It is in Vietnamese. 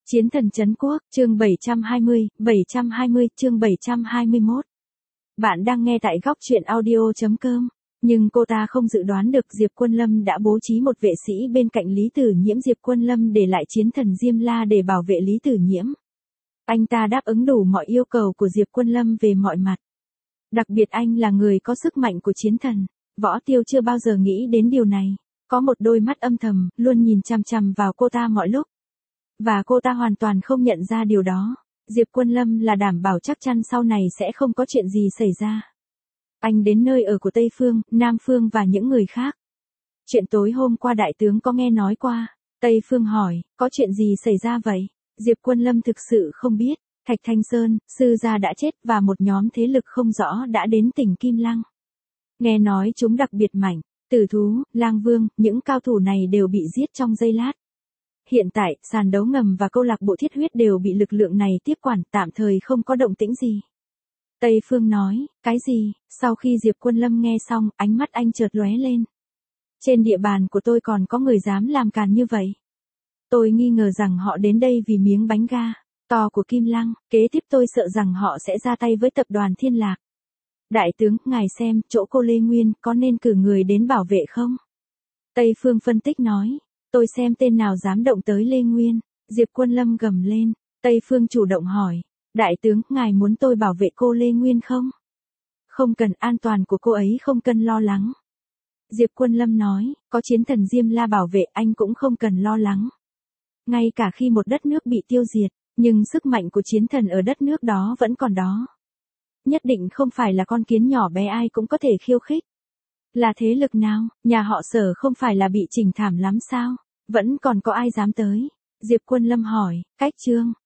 Chiến thần trấn quốc, chương 720, chương 721. Bạn đang nghe tại góc truyện audio.com. Nhưng cô ta không dự đoán được Diệp Quân Lâm đã bố trí một vệ sĩ bên cạnh Lý Tử Nhiễm. Diệp Quân Lâm để lại chiến thần Diêm La để bảo vệ Lý Tử Nhiễm. Anh ta đáp ứng đủ mọi yêu cầu của Diệp Quân Lâm về mọi mặt. Đặc biệt anh là người có sức mạnh của chiến thần. Võ Tiêu chưa bao giờ nghĩ đến điều này. Có một đôi mắt âm thầm, luôn nhìn chằm chằm vào cô ta mọi lúc. Và cô ta hoàn toàn không nhận ra điều đó. Diệp Quân Lâm là đảm bảo chắc chắn sau này sẽ không có chuyện gì xảy ra. Anh đến nơi ở của Tây Phương, Nam Phương và những người khác. Chuyện tối hôm qua đại tướng có nghe nói qua. Tây Phương hỏi, có chuyện gì xảy ra vậy? Diệp Quân Lâm thực sự không biết. Thạch Thanh Sơn, sư gia đã chết và một nhóm thế lực không rõ đã đến tỉnh Kim Lăng. Nghe nói chúng đặc biệt mạnh. Tử Thú, Lang Vương, những cao thủ này đều bị giết trong giây lát. Hiện tại, sàn đấu ngầm và câu lạc bộ thiết huyết đều bị lực lượng này tiếp quản, tạm thời không có động tĩnh gì. Tây Phương nói, cái gì? Sau khi Diệp Quân Lâm nghe xong, ánh mắt anh chợt lóe lên. Trên địa bàn của tôi còn có người dám làm càn như vậy. Tôi nghi ngờ rằng họ đến đây vì miếng bánh ga to của Kim Lăng, kế tiếp tôi sợ rằng họ sẽ ra tay với tập đoàn Thiên Lạc. Đại tướng, ngài xem, chỗ cô Lê Nguyên có nên cử người đến bảo vệ không? Tây Phương phân tích nói. Tôi xem tên nào dám động tới Lê Nguyên. Diệp Quân Lâm gầm lên. Tây Phương chủ động hỏi. Đại tướng, ngài muốn tôi bảo vệ cô Lê Nguyên không? Không cần, an toàn của cô ấy không cần lo lắng. Diệp Quân Lâm nói, có chiến thần Diêm La bảo vệ anh cũng không cần lo lắng. Ngay cả khi một đất nước bị tiêu diệt, nhưng sức mạnh của chiến thần ở đất nước đó vẫn còn đó. Nhất định không phải là con kiến nhỏ bé ai cũng có thể khiêu khích. Là thế lực nào? Nhà họ Sở không phải là bị chỉnh thảm lắm sao? Vẫn còn có ai dám tới? Diệp Quân Lâm hỏi, cách trương,